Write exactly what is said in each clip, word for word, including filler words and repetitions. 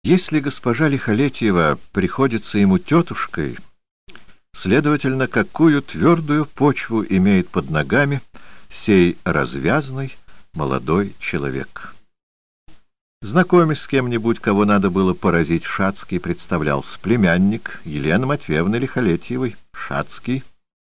Если госпожа Лихолетьева приходится ему тетушкой, следовательно, какую твердую почву имеет под ногами сей развязный молодой человек. Знакомясь с кем-нибудь, кого надо было поразить, Шацкий представлялся: племянник Елены Матвеевны Лихолетьевой, Шацкий.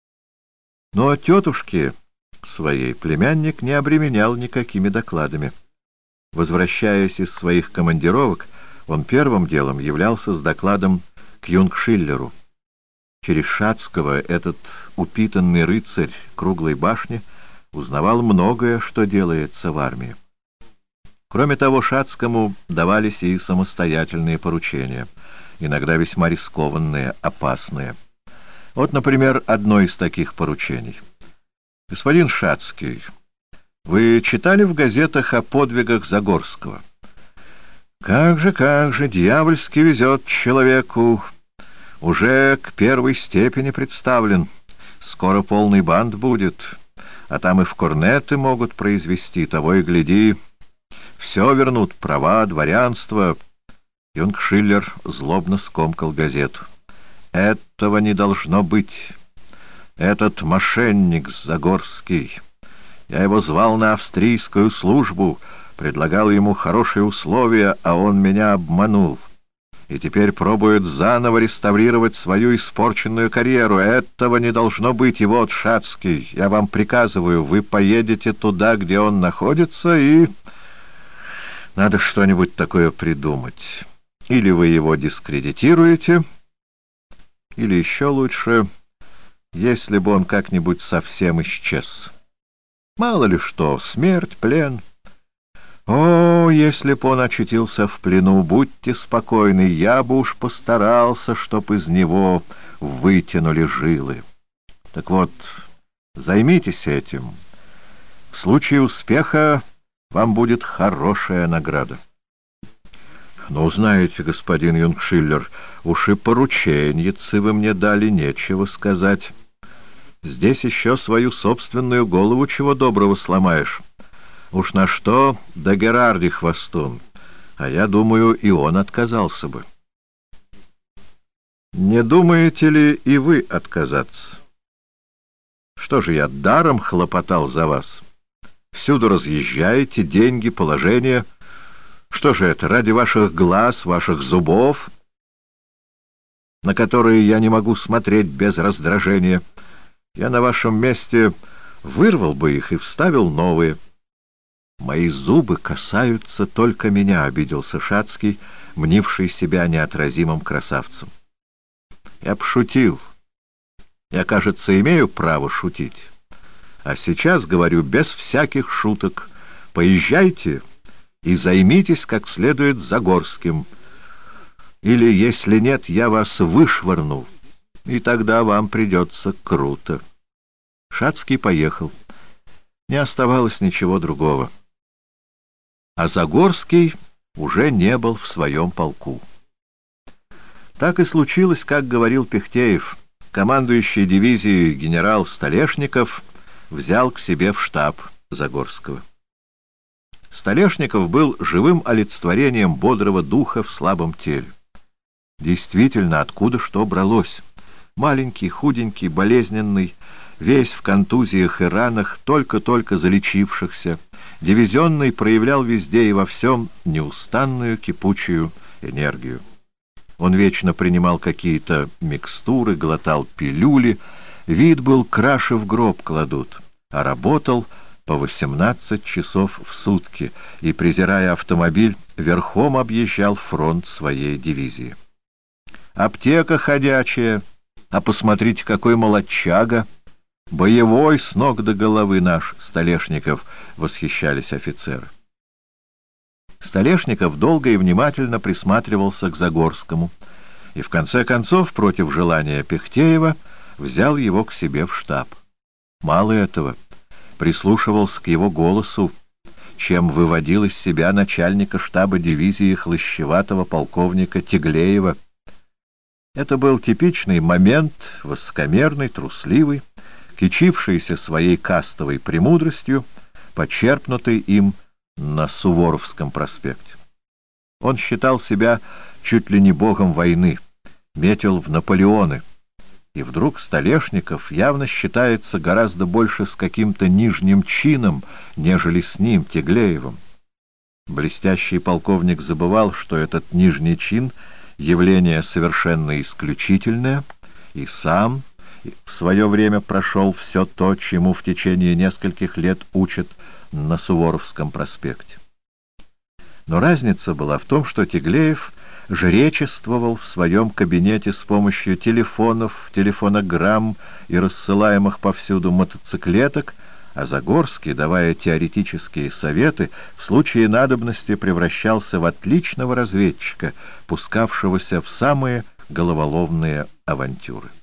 Но тетушке своей племянник не обременял никакими докладами. Возвращаясь из своих командировок, он первым делом являлся с докладом к Юнгшиллеру. Через Шацкого этот упитанный рыцарь круглой башни узнавал многое, что делается в армии. Кроме того, Шацкому давались и самостоятельные поручения, иногда весьма рискованные, опасные. Вот, например, одно из таких поручений. «Господин Шацкий, вы читали в газетах о подвигах Загорского?» «Как же, как же, дьявольски везет человеку. Уже к первой степени представлен. Скоро полный банд будет, а там и в корнеты могут произвести, того и гляди. Все вернут, права, дворянство». Юнгшиллер злобно скомкал газету. «Этого не должно быть. Этот мошенник Загорский. Я его звал на австрийскую службу, предлагал ему хорошие условия, а он меня обманул. И теперь пробует заново реставрировать свою испорченную карьеру. Этого не должно быть. И вот, Шацкий, я вам приказываю, вы поедете туда, где он находится, и надо что-нибудь такое придумать. Или вы его дискредитируете, или еще лучше, если бы он как-нибудь совсем исчез. Мало ли что, смерть, плен. О, если б он очутился в плену, будьте спокойны, я бы уж постарался, чтоб из него вытянули жилы. Так вот, займитесь этим. В случае успеха вам будет хорошая награда. Ну, знаете, господин Юнгшиллер, уж и порученьицы вы мне дали, нечего сказать. Здесь еще свою собственную голову чего доброго сломаешь. Уж на что да Герарди хвостун, а я думаю, и он отказался бы. Не думаете ли и вы отказаться? Что же я даром хлопотал за вас? Всюду разъезжаете, деньги, положение. Что же это, ради ваших глаз, ваших зубов, на которые я не могу смотреть без раздражения? Я на вашем месте вырвал бы их и вставил новые. Мои зубы касаются только меня, — обиделся Шацкий, мнивший себя неотразимым красавцем. Я пошутил. Я, кажется, имею право шутить. А сейчас говорю без всяких шуток. Поезжайте и займитесь как следует Загорским. Или, если нет, я вас вышвырну, и тогда вам придется круто. Шацкий поехал. Не оставалось ничего другого. А Загорский уже не был в своем полку. Так и случилось, как говорил Пихтеев. Командующий дивизией генерал Столешников взял к себе в штаб Загорского. Столешников был живым олицетворением бодрого духа в слабом теле. Действительно, откуда что бралось. Маленький, худенький, болезненный, весь в контузиях и ранах, только-только залечившихся, дивизионный проявлял везде и во всем неустанную кипучую энергию. Он вечно принимал какие-то микстуры, глотал пилюли, вид был краше в гроб кладут, а работал по восемнадцать часов в сутки и, презирая автомобиль, верхом объезжал фронт своей дивизии. Аптека ходячая, а посмотрите, какой молодчага! Боевой с ног до головы наш Столешников, — восхищались офицеры. Столешников долго и внимательно присматривался к Загорскому и, в конце концов, против желания Пихтеева, взял его к себе в штаб. Мало этого, прислушивался к его голосу, чем выводил из себя начальника штаба дивизии хлыщеватого полковника Теглеева. Это был типичный момент, высокомерный, трусливый, кичившийся своей кастовой премудростью, почерпнутый им на Суворовском проспекте. Он считал себя чуть ли не богом войны, метил в Наполеоны. И вдруг Столешников явно считается гораздо больше с каким-то нижним чином, нежели с ним, Теглеевым. Блестящий полковник забывал, что этот нижний чин — явление совершенно исключительное, и сам в свое время прошел все то, чему в течение нескольких лет учат на Суворовском проспекте. Но разница была в том, что Теглеев жречествовал в своем кабинете с помощью телефонов, телефонограмм и рассылаемых повсюду мотоциклеток, а Загорский, давая теоретические советы, в случае надобности превращался в отличного разведчика, пускавшегося в самые головоломные авантюры.